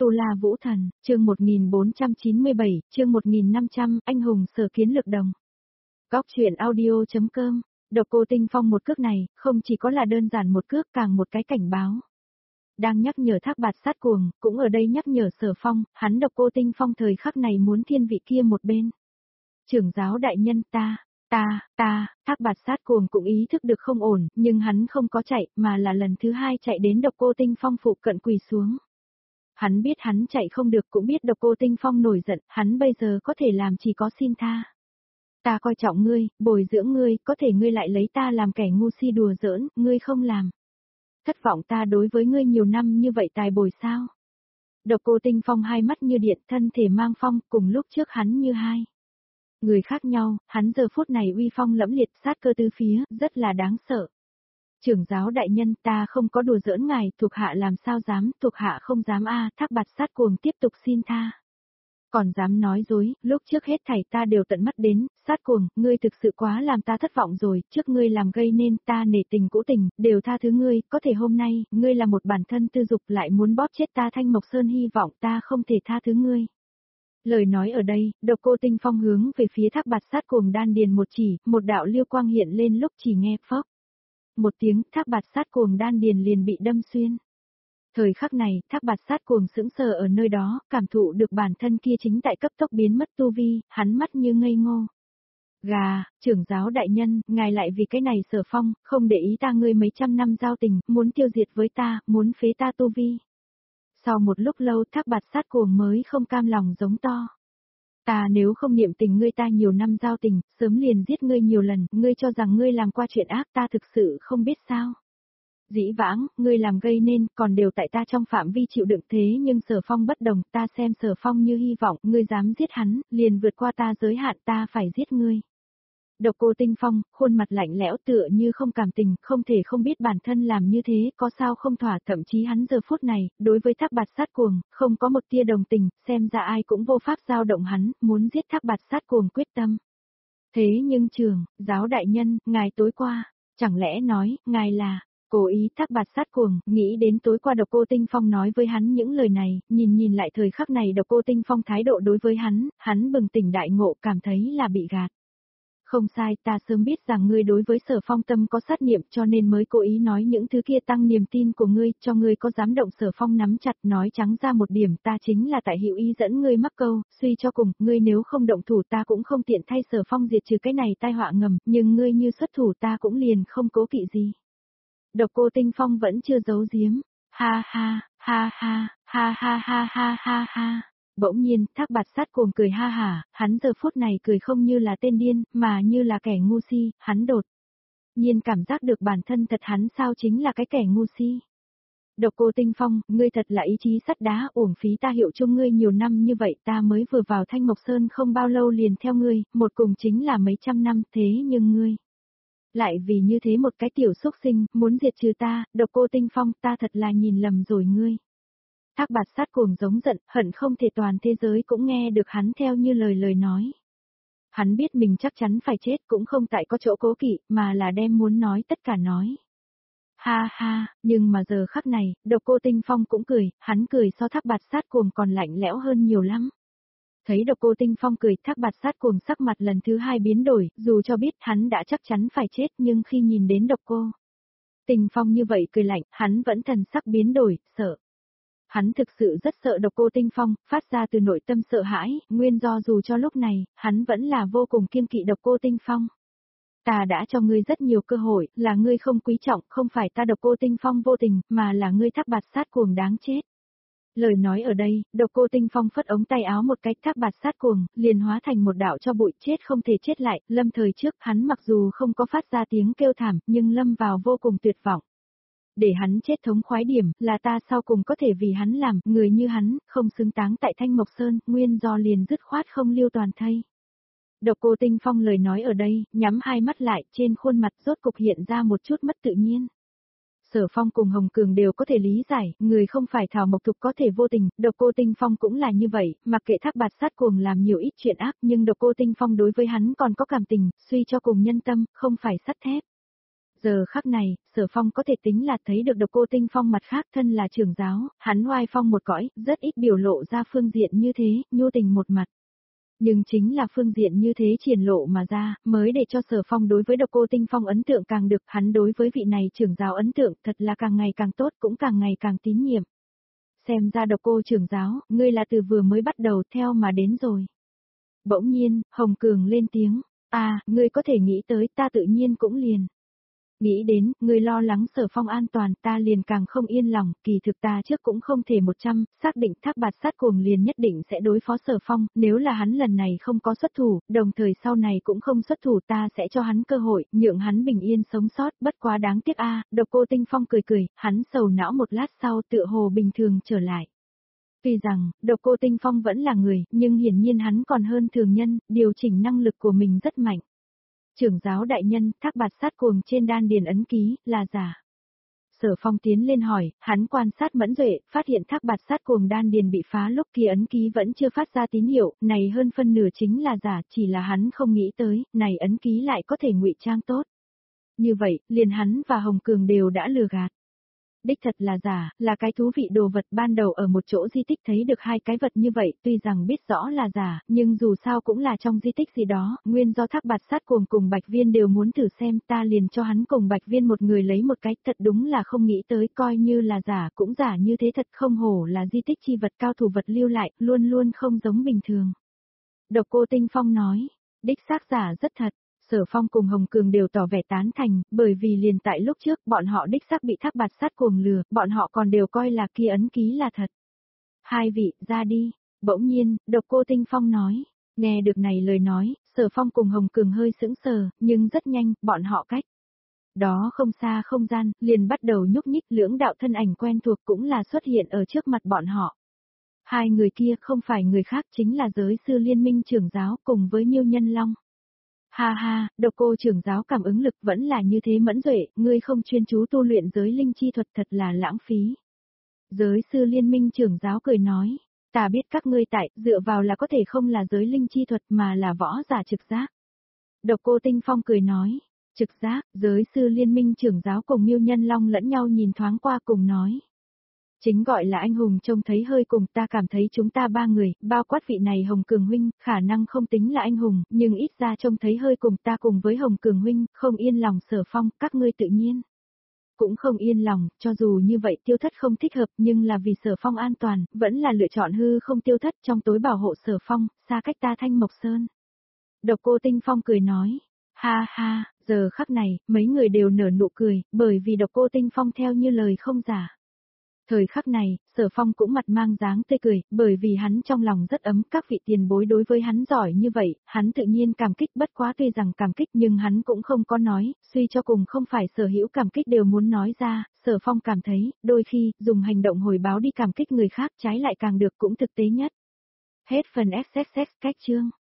Tu La Vũ Thần, chương 1497, chương 1500, anh hùng Sở Kiến Lực Đồng. Góc truyện audio.com, Độc Cô Tinh Phong một cước này, không chỉ có là đơn giản một cước càng một cái cảnh báo. Đang nhắc nhở Thác Bạt Sát Cuồng, cũng ở đây nhắc nhở Sở Phong, hắn Độc Cô Tinh Phong thời khắc này muốn thiên vị kia một bên. Trưởng giáo đại nhân Thác Bạt Sát Cuồng cũng ý thức được không ổn, nhưng hắn không có chạy, mà là lần thứ hai chạy đến Độc Cô Tinh Phong phụ cận quỳ xuống. Hắn biết hắn chạy không được, cũng biết Độc Cô Tinh Phong nổi giận, hắn bây giờ có thể làm chỉ có xin tha. Ta coi trọng ngươi, bồi dưỡng ngươi, có thể ngươi lại lấy ta làm kẻ ngu si đùa giỡn, ngươi không làm. Thất vọng ta đối với ngươi nhiều năm như vậy tài bồi sao? Độc Cô Tinh Phong hai mắt như điện, thân thể mang phong, cùng lúc trước hắn như hai người khác nhau, hắn giờ phút này uy phong lẫm liệt, sát cơ tứ phía, rất là đáng sợ. Trưởng giáo đại nhân, ta không có đùa giỡn ngài, thuộc hạ làm sao dám, thuộc hạ không dám a. Thác Bạt Sát Cuồng tiếp tục xin tha. Còn dám nói dối, lúc trước hết thảy ta đều tận mắt đến, Sát Cuồng, ngươi thực sự quá làm ta thất vọng rồi, trước ngươi làm gây nên ta nể tình cũ tình, đều tha thứ ngươi, có thể hôm nay, ngươi là một bản thân tư dục lại muốn bóp chết ta Thanh Mộc Sơn, hy vọng ta không thể tha thứ ngươi. Lời nói ở đây, Độc Cô Tinh Phong hướng về phía Thác Bạt Sát Cuồng đan điền một chỉ, một đạo liêu quang hiện lên, lúc chỉ nghe phốc một tiếng, Thác Bạt Sát Cuồng đan điền liền bị đâm xuyên. Thời khắc này, Thác Bạt Sát Cuồng sững sờ ở nơi đó, cảm thụ được bản thân kia chính tại cấp tốc biến mất tu vi, hắn mắt như ngây ngô. Trưởng giáo đại nhân, ngài lại vì cái này Sở Phong, không để ý ta ngươi mấy trăm năm giao tình, muốn tiêu diệt với ta, muốn phế ta tu vi. Sau một lúc lâu, Thác Bạt Sát Cuồng mới không cam lòng giống to. Ta nếu không niệm tình ngươi ta nhiều năm giao tình, sớm liền giết ngươi nhiều lần, ngươi cho rằng ngươi làm qua chuyện ác ta thực sự không biết sao. Dĩ vãng, ngươi làm gây nên, còn đều tại ta trong phạm vi chịu đựng, thế nhưng Sở Phong bất đồng, ta xem Sở Phong như hy vọng, ngươi dám giết hắn, liền vượt qua ta giới hạn, ta phải giết ngươi. Độc Cô Tinh Phong, khuôn mặt lạnh lẽo tựa như không cảm tình, không thể không biết bản thân làm như thế, có sao không thỏa, thậm chí hắn giờ phút này, đối với Thác Bạt Sát Cuồng, không có một tia đồng tình, xem ra ai cũng vô pháp dao động hắn, muốn giết Thác Bạt Sát Cuồng quyết tâm. Thế nhưng trưởng giáo đại nhân, ngài tối qua, chẳng lẽ nói, ngài là cố ý? Thác Bạt Sát Cuồng, nghĩ đến tối qua Độc Cô Tinh Phong nói với hắn những lời này, nhìn lại thời khắc này Độc Cô Tinh Phong thái độ đối với hắn bừng tỉnh đại ngộ, cảm thấy là bị gạt. Không sai, ta sớm biết rằng ngươi đối với Sở Phong tâm có sát niệm, cho nên mới cố ý nói những thứ kia tăng niềm tin của ngươi, cho ngươi có dám động Sở Phong nắm chặt, nói trắng ra một điểm, ta chính là tại Hữu Ý dẫn ngươi mắc câu, suy cho cùng, ngươi nếu không động thủ ta cũng không tiện thay Sở Phong diệt trừ cái này tai họa ngầm, nhưng ngươi như xuất thủ ta cũng liền không cố kỵ gì. Độc Cô Tinh Phong vẫn chưa giấu giếm. Ha ha. Bỗng nhiên, Thác Bạt Sát Cuồng cười ha hả, hắn giờ phút này cười không như là tên điên, mà như là kẻ ngu si, hắn đột nhiên cảm giác được bản thân thật hắn sao chính là cái kẻ ngu si. Độc Cô Tinh Phong, ngươi thật là ý chí sắt đá, uổng phí ta hiệu chung ngươi nhiều năm như vậy, ta mới vừa vào Thanh Mộc Sơn không bao lâu liền theo ngươi, một cùng chính là mấy trăm năm, thế nhưng ngươi lại vì như thế một cái tiểu xúc sinh, muốn diệt trừ ta. Độc Cô Tinh Phong, ta thật là nhìn lầm rồi ngươi. Thác Bạt Sát Cuồng giống giận, hận không thể toàn thế giới cũng nghe được hắn theo như lời nói. Hắn biết mình chắc chắn phải chết, cũng không tại có chỗ cố kỵ, mà là đem muốn nói tất cả nói. Ha, nhưng mà giờ khắc này, Độc Cô Tinh Phong cũng cười, hắn cười so Thác Bạt Sát Cuồng còn lạnh lẽo hơn nhiều lắm. Thấy Độc Cô Tinh Phong cười, Thác Bạt Sát Cuồng sắc mặt lần thứ hai biến đổi, dù cho biết hắn đã chắc chắn phải chết, nhưng khi nhìn đến Độc Cô Tinh Phong như vậy cười lạnh, hắn vẫn thần sắc biến đổi, sợ. Hắn thực sự rất sợ Độc Cô Tinh Phong, phát ra từ nội tâm sợ hãi, nguyên do dù cho lúc này, hắn vẫn là vô cùng kiêng kỵ Độc Cô Tinh Phong. Ta đã cho ngươi rất nhiều cơ hội, là ngươi không quý trọng, không phải ta Độc Cô Tinh Phong vô tình, mà là ngươi Thác Bạt Sát Cuồng đáng chết. Lời nói ở đây, Độc Cô Tinh Phong phất ống tay áo một cái, Thác Bạt Sát Cuồng liền hóa thành một đạo cho bụi, chết không thể chết lại. Lâm thời trước, hắn mặc dù không có phát ra tiếng kêu thảm, nhưng lâm vào vô cùng tuyệt vọng. Để hắn chết thống khoái điểm, là ta sau cùng có thể vì hắn làm, người như hắn, không xứng táng tại Thanh Mộc Sơn, nguyên do liền dứt khoát không lưu toàn thây. Độc Cô Tinh Phong lời nói ở đây, nhắm hai mắt lại, trên khuôn mặt rốt cục hiện ra một chút mất tự nhiên. Sở Phong cùng Hồng Cường đều có thể lý giải, người không phải Thảo Mộc Thục có thể vô tình, Độc Cô Tinh Phong cũng là như vậy, mặc kệ Thác Bạt Sát Cuồng làm nhiều ít chuyện ác, nhưng Độc Cô Tinh Phong đối với hắn còn có cảm tình, suy cho cùng nhân tâm, không phải sắt thép. Giờ khắc này, Sở Phong có thể tính là thấy được Độc Cô Tinh Phong mặt khác thân là trưởng giáo, hắn oai phong một cõi, rất ít biểu lộ ra phương diện như thế, nhu tình một mặt. Nhưng chính là phương diện như thế triển lộ mà ra, mới để cho Sở Phong đối với Độc Cô Tinh Phong ấn tượng càng được, hắn đối với vị này trưởng giáo ấn tượng thật là càng ngày càng tốt, cũng càng ngày càng tín nhiệm. Xem ra Độc Cô trưởng giáo, ngươi là từ vừa mới bắt đầu theo mà đến rồi. Bỗng nhiên, Hồng Cường lên tiếng, ngươi có thể nghĩ tới, ta tự nhiên cũng liền. Nghĩ đến, người lo lắng Sở Phong an toàn, ta liền càng không yên lòng, kỳ thực ta trước cũng không thể 100, xác định Thác Bạt Sát Cuồng liền nhất định sẽ đối phó Sở Phong, nếu là hắn lần này không có xuất thủ, đồng thời sau này cũng không xuất thủ ta sẽ cho hắn cơ hội, nhượng hắn bình yên sống sót, bất quá đáng tiếc Độc Cô Tinh Phong cười cười, hắn sầu não một lát sau tựa hồ bình thường trở lại. Tuy rằng, Độc Cô Tinh Phong vẫn là người, nhưng hiển nhiên hắn còn hơn thường nhân, điều chỉnh năng lực của mình rất mạnh. Trưởng giáo đại nhân, Thác Bạt Sát Cuồng trên đan điền ấn ký, là giả. Sở Phong tiến lên hỏi, hắn quan sát mẫn duệ, phát hiện Thác Bạt Sát Cuồng đan điền bị phá lúc kia ấn ký vẫn chưa phát ra tín hiệu, này hơn phân nửa chính là giả, chỉ là hắn không nghĩ tới, này ấn ký lại có thể ngụy trang tốt. Như vậy, liền hắn và Hồng Cường đều đã lừa gạt. Đích thật là giả, là cái thú vị đồ vật ban đầu ở một chỗ di tích thấy được hai cái vật như vậy, tuy rằng biết rõ là giả, nhưng dù sao cũng là trong di tích gì đó, nguyên do Thác Bạt Sát Cuồng cùng Bạch Viên đều muốn thử xem, ta liền cho hắn cùng Bạch Viên một người lấy một cái, thật đúng là không nghĩ tới, coi như là giả, cũng giả như thế thật không hổ là di tích chi vật cao thủ vật lưu lại, luôn luôn không giống bình thường. Độc Cô Tinh Phong nói, đích xác giả rất thật. Sở Phong cùng Hồng Cường đều tỏ vẻ tán thành, bởi vì liền tại lúc trước bọn họ đích xác bị Thác Bạt Sát Cuồng lừa, bọn họ còn đều coi là kia ấn ký là thật. Hai vị, ra đi. Bỗng nhiên, Độc Cô Tinh Phong nói. Nghe được này lời nói, Sở Phong cùng Hồng Cường hơi sững sờ, nhưng rất nhanh, bọn họ cách. Đó không xa không gian, liền bắt đầu nhúc nhích, lưỡng đạo thân ảnh quen thuộc cũng là xuất hiện ở trước mặt bọn họ. Hai người kia không phải người khác chính là giới sư liên minh trưởng giáo cùng với Miêu Nhân Long. Ha ha, Độc Cô trưởng giáo cảm ứng lực vẫn là như thế mẫn duệ, ngươi không chuyên chú tu luyện giới linh chi thuật thật là lãng phí. Giới sư liên minh trưởng giáo cười nói, ta biết các ngươi tại, dựa vào là có thể không là giới linh chi thuật mà là võ giả trực giác. Độc Cô Tinh Phong cười nói, trực giác, giới sư liên minh trưởng giáo cùng Miêu Nhân Long lẫn nhau nhìn thoáng qua cùng nói. Chính gọi là anh hùng trông thấy hơi cùng ta cảm thấy chúng ta ba người, bao quát vị này Hồng Cường huynh, khả năng không tính là anh hùng, nhưng ít ra trông thấy hơi cùng ta cùng với Hồng Cường huynh, không yên lòng Sở Phong, các ngươi tự nhiên. Cũng không yên lòng, cho dù như vậy tiêu thất không thích hợp nhưng là vì Sở Phong an toàn, vẫn là lựa chọn hư không tiêu thất trong tối bảo hộ Sở Phong, xa cách ta Thanh Mộc Sơn. Độc Cô Tinh Phong cười nói, ha ha, giờ khắc này, mấy người đều nở nụ cười, bởi vì Độc Cô Tinh Phong theo như lời không giả. Thời khắc này, Sở Phong cũng mặt mang dáng tươi cười, bởi vì hắn trong lòng rất ấm, các vị tiền bối đối với hắn giỏi như vậy, hắn tự nhiên cảm kích, bất quá tuy rằng cảm kích nhưng hắn cũng không có nói, suy cho cùng không phải sở hữu cảm kích đều muốn nói ra, Sở Phong cảm thấy, đôi khi, dùng hành động hồi báo đi cảm kích người khác trái lại càng được cũng thực tế nhất. Hết phần XXX cách chương.